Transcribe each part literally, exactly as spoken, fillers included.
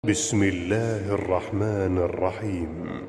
بسم الله الرحمن الرحيم.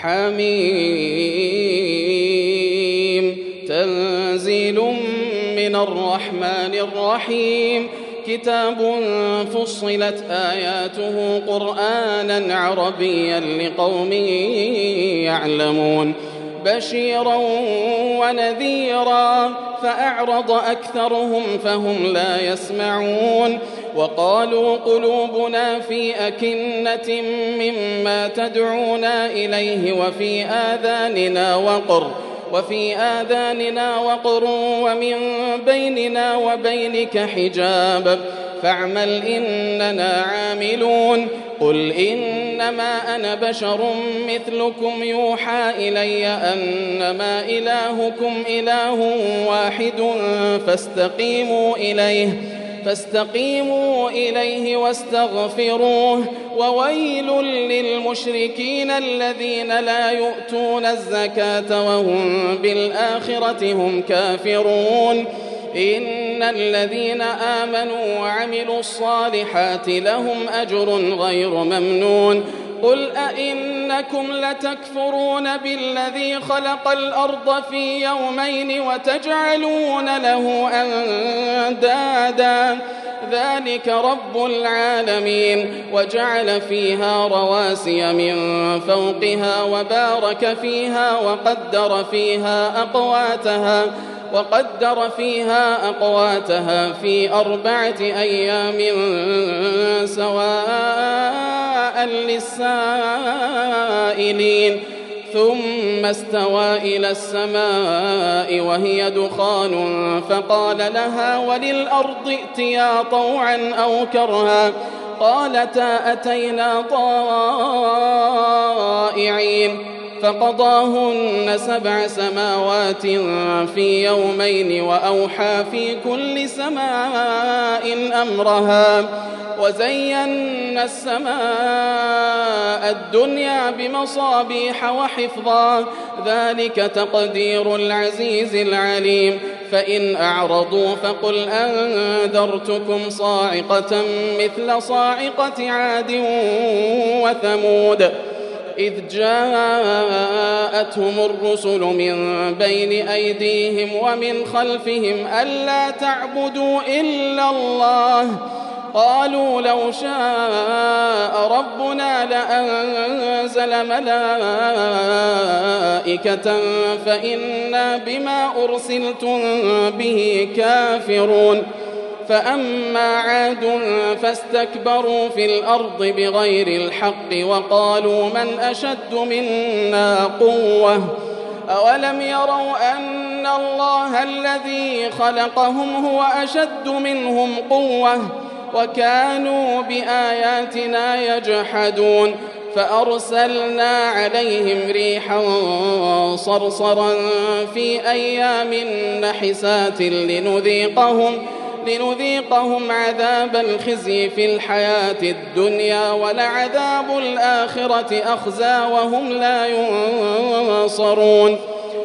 حميم تنزيل من الرحمن الرحيم. كتاب فصلت آياته قرآنا عربيا لقوم يعلمون بشيرا ونذيرا فأعرض أكثرهم فهم لا يسمعون. وقالوا قلوبنا في أكنة مما تدعونا إليه وفي آذاننا وقر وفي آذاننا وقر ومن بيننا وبينك حجاب فاعمل إننا عاملون. قل إنما أنا بشر مثلكم يوحى إلي أنما إلهكم إله واحد فاستقيموا إليه فاستقيموا إليه واستغفروه. وويل للمشركين الذين لا يؤتون الزكاة وهم بالآخرة هم كافرون. إن الذين آمنوا وعملوا الصالحات لهم أجر غير ممنون. قل أئنكم لتكفرون بالذي خلق الأرض في يومين وتجعلون له أندادا ذلك رب العالمين. وجعل فيها رواسي من فوقها وبارك فيها وقدر فيها أقواتها وقدر فيها أقواتها في أربعة أيام سواء للسائلين. ثم استوى إلى السماء وهي دخان فقال لها وللأرض ائتيا طوعا أو كرها قالتا أتينا طائعين. فقضاهن سبع سماوات في يومين وأوحى في كل سماء أمرها وزينا السماء الدنيا بمصابيح وحفظا ذلك تقدير العزيز العليم. فإن أعرضوا فقل أنذرتكم صاعقة مثل صاعقة عاد وثمود إذ جاءتهم الرسل من بين أيديهم ومن خلفهم ألا تعبدوا إلا الله قالوا لو شاء ربنا لأنزل ملائكة فإنا بما أرسلتم به كافرون. فأما عاد فاستكبروا في الأرض بغير الحق وقالوا من أشد منا قوة أولم يروا أن الله الذي خلقهم هو أشد منهم قوة وكانوا بآياتنا يجحدون. فأرسلنا عليهم ريحا صرصرا في أيام نحسات لنذيقهم لنذيقهم عذاب الخزي في الحياة الدنيا ولعذاب الآخرة أخزى وهم لا ينصرون.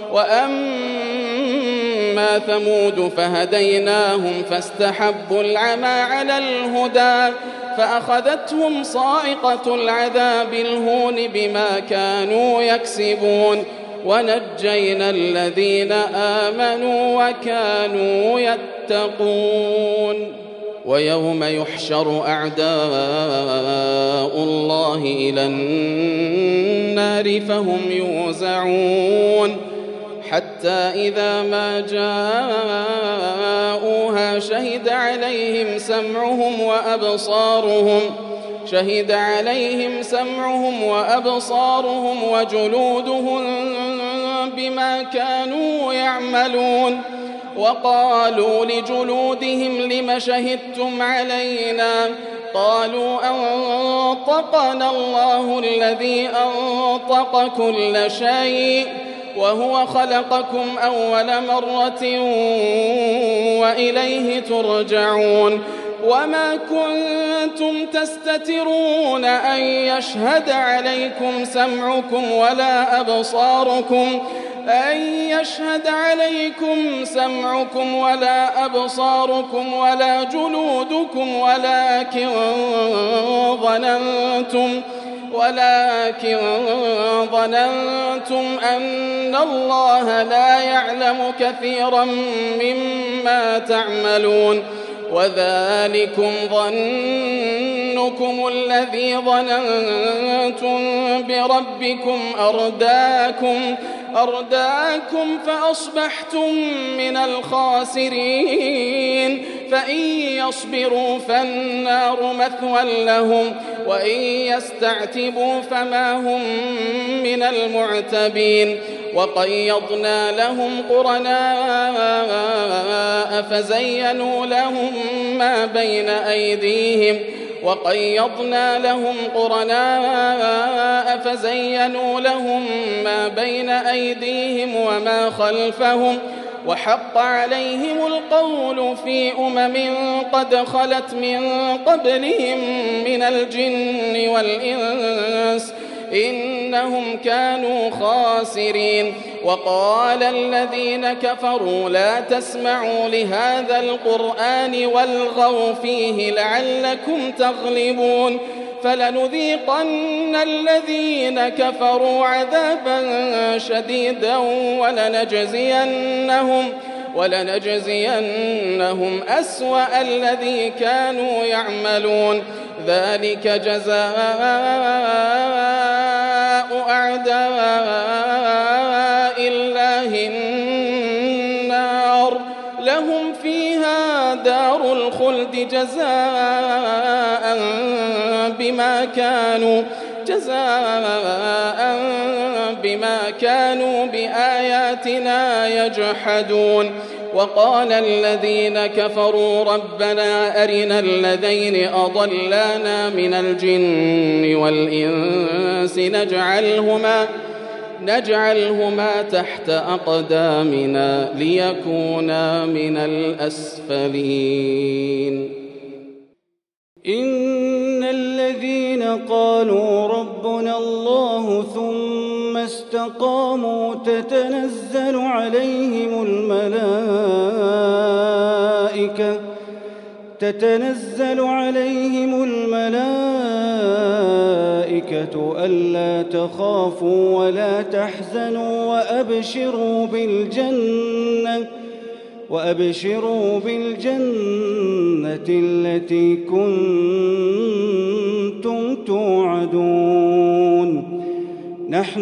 وأما ثمود فهديناهم فاستحبوا العمى على الهدى فأخذتهم صاعقة العذاب الهون بما كانوا يكسبون. ونجينا الذين آمنوا وكانوا يتقون. ويوم يحشر أعداء الله إلى النار فهم يوزعون حتى إذا ما جاءوها شهد عليهم سمعهم وأبصارهم شهد عليهم سمعهم وأبصارهم وجلودهم بما كانوا يعملون. وقالوا لجلودهم لم شهدتم علينا قالوا أنطقنا الله الذي أنطق كل شيء وهو خلقكم أول مرة وإليه ترجعون. وما كنتم تستترون أن يشهد عليكم سمعكم ولا أبصاركم أن يشهد عليكم سمعكم ولا أبصاركم ولا جلودكم ولكن ظننتم ولكن ظننتم أن الله لا يعلم كثيرا مما تعملون وذلكم ظنكم الذي ظننتم بربكم أرداكم أرداكم فأصبحتم من الخاسرين فإن يصبروا فالنار مثوى لهم وإن يستعتبوا فما هم من المعتبين وقيضنا لهم قرناء فزينوا لهم ما بين أيديهم وقيضنا لهم قرناء فزينوا لهم ما بين أيديهم وما خلفهم وحق عليهم القول في أمم قد خلت من قبلهم من الجن والإنس إنهم كانوا خاسرين وقال الذين كفروا لا تسمعوا لهذا القرآن والغوا فيه لعلكم تغلبون فلنذيقن الذين كفروا عذابا شديدا ولنجزينهم ولنجزينهم أسوأ الذي كانوا يعملون ذلك جزاء أعداء الله النار لهم فيها دار الخلد جزاء بما كانوا جزاء بما كانوا بآياتنا يجحدون وقال الذين كفروا ربنا أرنا الذين أضلانا من الجن والإنس نجعلهما نجعلهما تحت أقدامنا ليكونا من الأسفلين إن الذين قالوا ربنا الله ثم استقاموا تتنزل عليهم الملائكة تتنزل عليهم الملائكة ألا تخافوا ولا تحزنوا وأبشروا بالجنة وأبشروا بالجنة التي كنتم توعدون نحن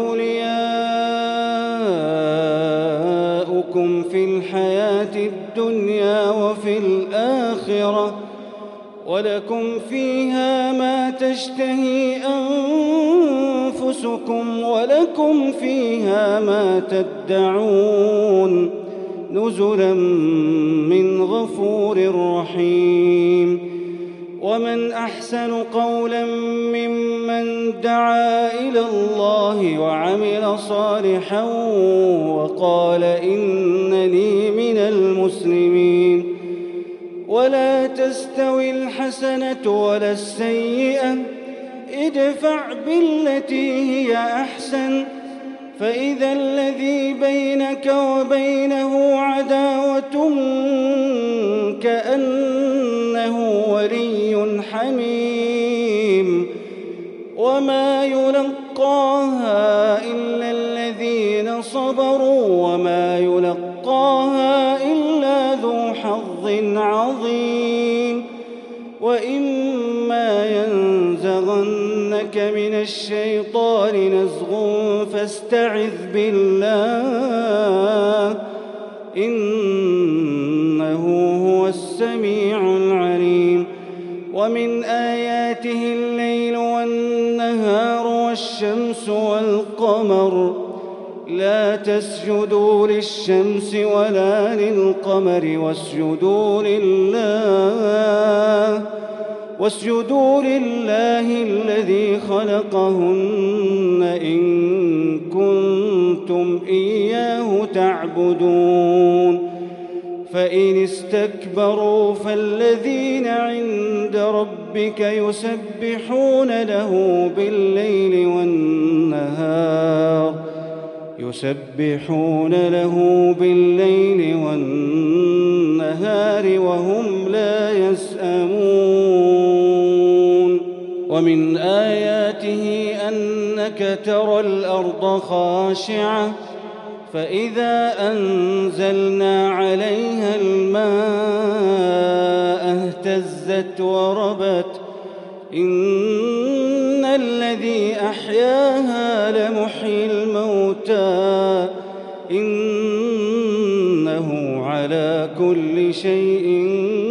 أولياؤكم في الحياة الدنيا وفي الآخرة ولكم فيها ما تشتهي أنفسكم ولكم فيها ما تدعون نزلا من غفور رحيم ومن أحسن قولا ممن دعا إلى الله وعمل صالحا وقال إنني من المسلمين ولا تستوي الحسنة ولا السيئة ادفع بالتي هي أحسن فإذا الذي بينك وبينه عداوة كأنه ولي حميم وما يلقاها إلا الذين صبروا وما يلقاها إلا ذو حظ عظيم وإما ينزغنك من الشيطان نزغ فاستعذ بالله إنه هو السميع العليم ومن آياته الليل والنهار والشمس والقمر لا تسجدوا للشمس ولا للقمر واسجدوا لله واسجدوا لله الذي خلقهن إن كنتم إياه تعبدون فإن استكبروا فالذين عند ربك يسبحون له بالليل والنهار يسبحون له بالليل والنهار وهم لا يسأمون ومن آياته أنك ترى الأرض خاشعة فإذا أنزلنا عليها الماء اهتزت وربت إن الذي أحياها لمحيي الموتى إنه على كل شيء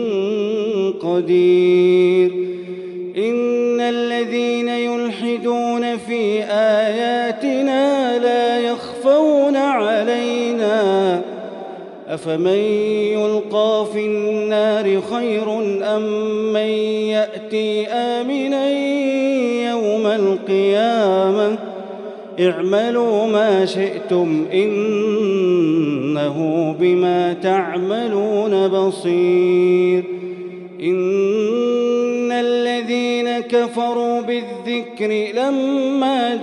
قدير إن الذين يلحدون في آياتنا لا يخفون علينا أفمن يلقى في النار خير أم من يأتي آمنا يوم القيامة اعملوا ما شئتم إنه بما تعملون بصير إن الذين كفروا بالذكر لما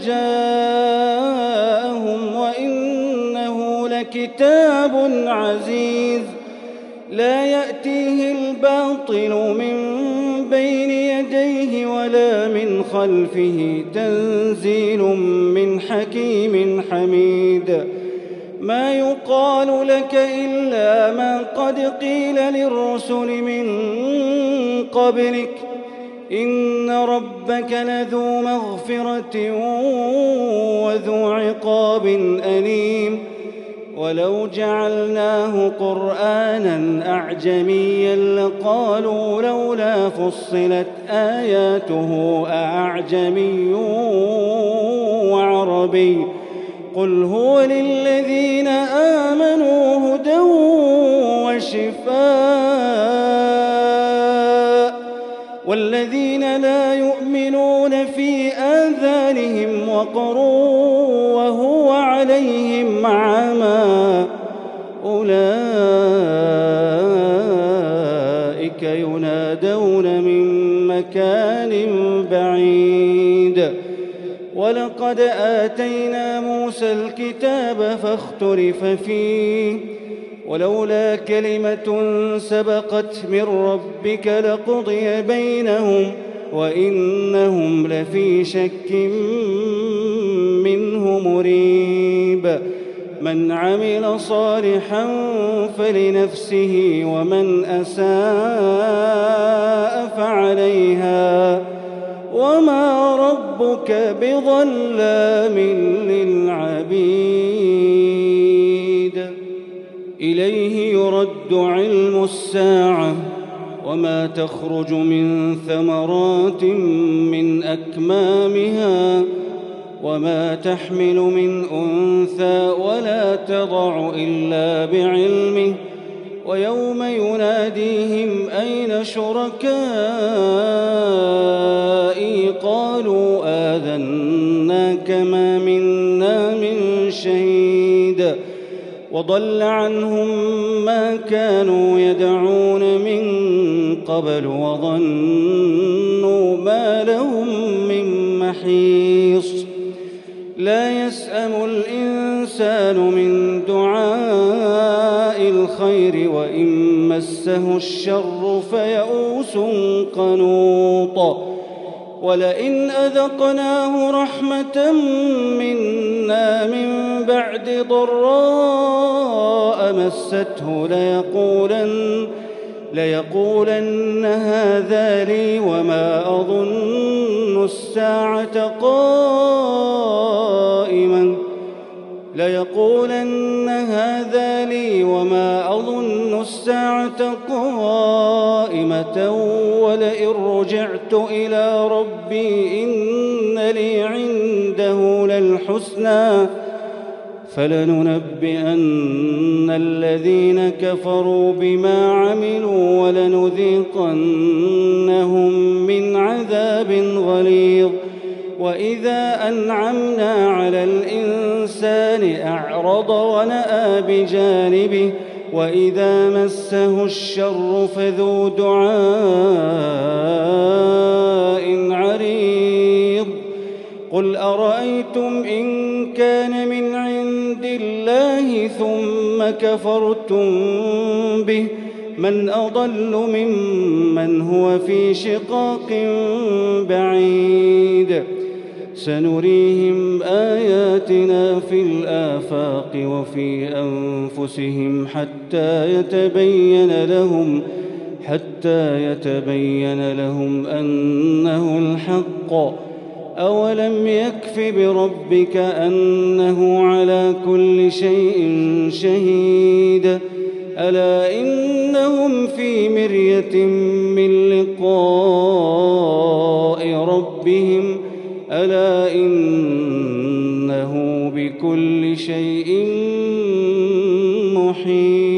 جاءهم وإنه لكتاب عزيز لا يأتيه الباطل من بين يديه ولا من خلفه تنزيل من حكيم حميد ما يقال لك إلا ما قد قيل للرسل من قبلك إن ربك لذو مغفرة وذو عقاب أليم ولو جعلناه قرآنا أعجميا لقالوا لولا فصلت آياته أعجمي وعربي قل هو للذين آمنوا هدى وشفاء والذين لا يؤمنون في آذانهم وقر وهو عليهم عمى أولئك ينادون من مكان بعيد ولقد آتينا موسى الكتاب فاختلف فيه ولولا كلمة سبقت من ربك لقضي بينهم وإنهم لفي شك منه مريب من عمل صالحا فلنفسه ومن أساء فعليها وما ربك بظلام للعبيد إليه يرد علم الساعة وما تخرج من ثمرات من أكمامها وما تحمل من أنثى ولا تضع إلا بعلمه ويوم يناديهم أين شركائي قالوا آذناك ما منا من شهيد وضل عنهم ما كانوا يدعون من قبل وظنوا ما لهم من محيص لا يسأم الإنسان من دعاء الخير وإن مسه الشر فيئوس قنوط ولئن أذقناه رحمة منا من بعد ضراء مسته ليقولن ليقولن هذا لي وما أظن الساعة قائما ليقولن هذا لي وما أظن الساعة قائمة ولئن رجعت إلى ربي إن لي عنده للحسنى فلننبئن الذين كفروا بما عملوا ولنذيقنهم من عذاب غليظ وإذا أنعمنا على الإنسان أعرض ونأى بجانبه وإذا مسه الشر فذو دعاء عريض قل أرأيتم إن كان من عند الله ثم كفرتم به من أضل ممن هو في شقاق بعيد سنريهم آياتنا في الآفاق وفي أنفسهم حتى يتبين لهم حتى يتبين لهم أنه الحق أولم يكف بربك أنه على كل شيء شهيد ألا إنهم في مرية من لقاء ربهم ألا إنه بكل شيء محيط.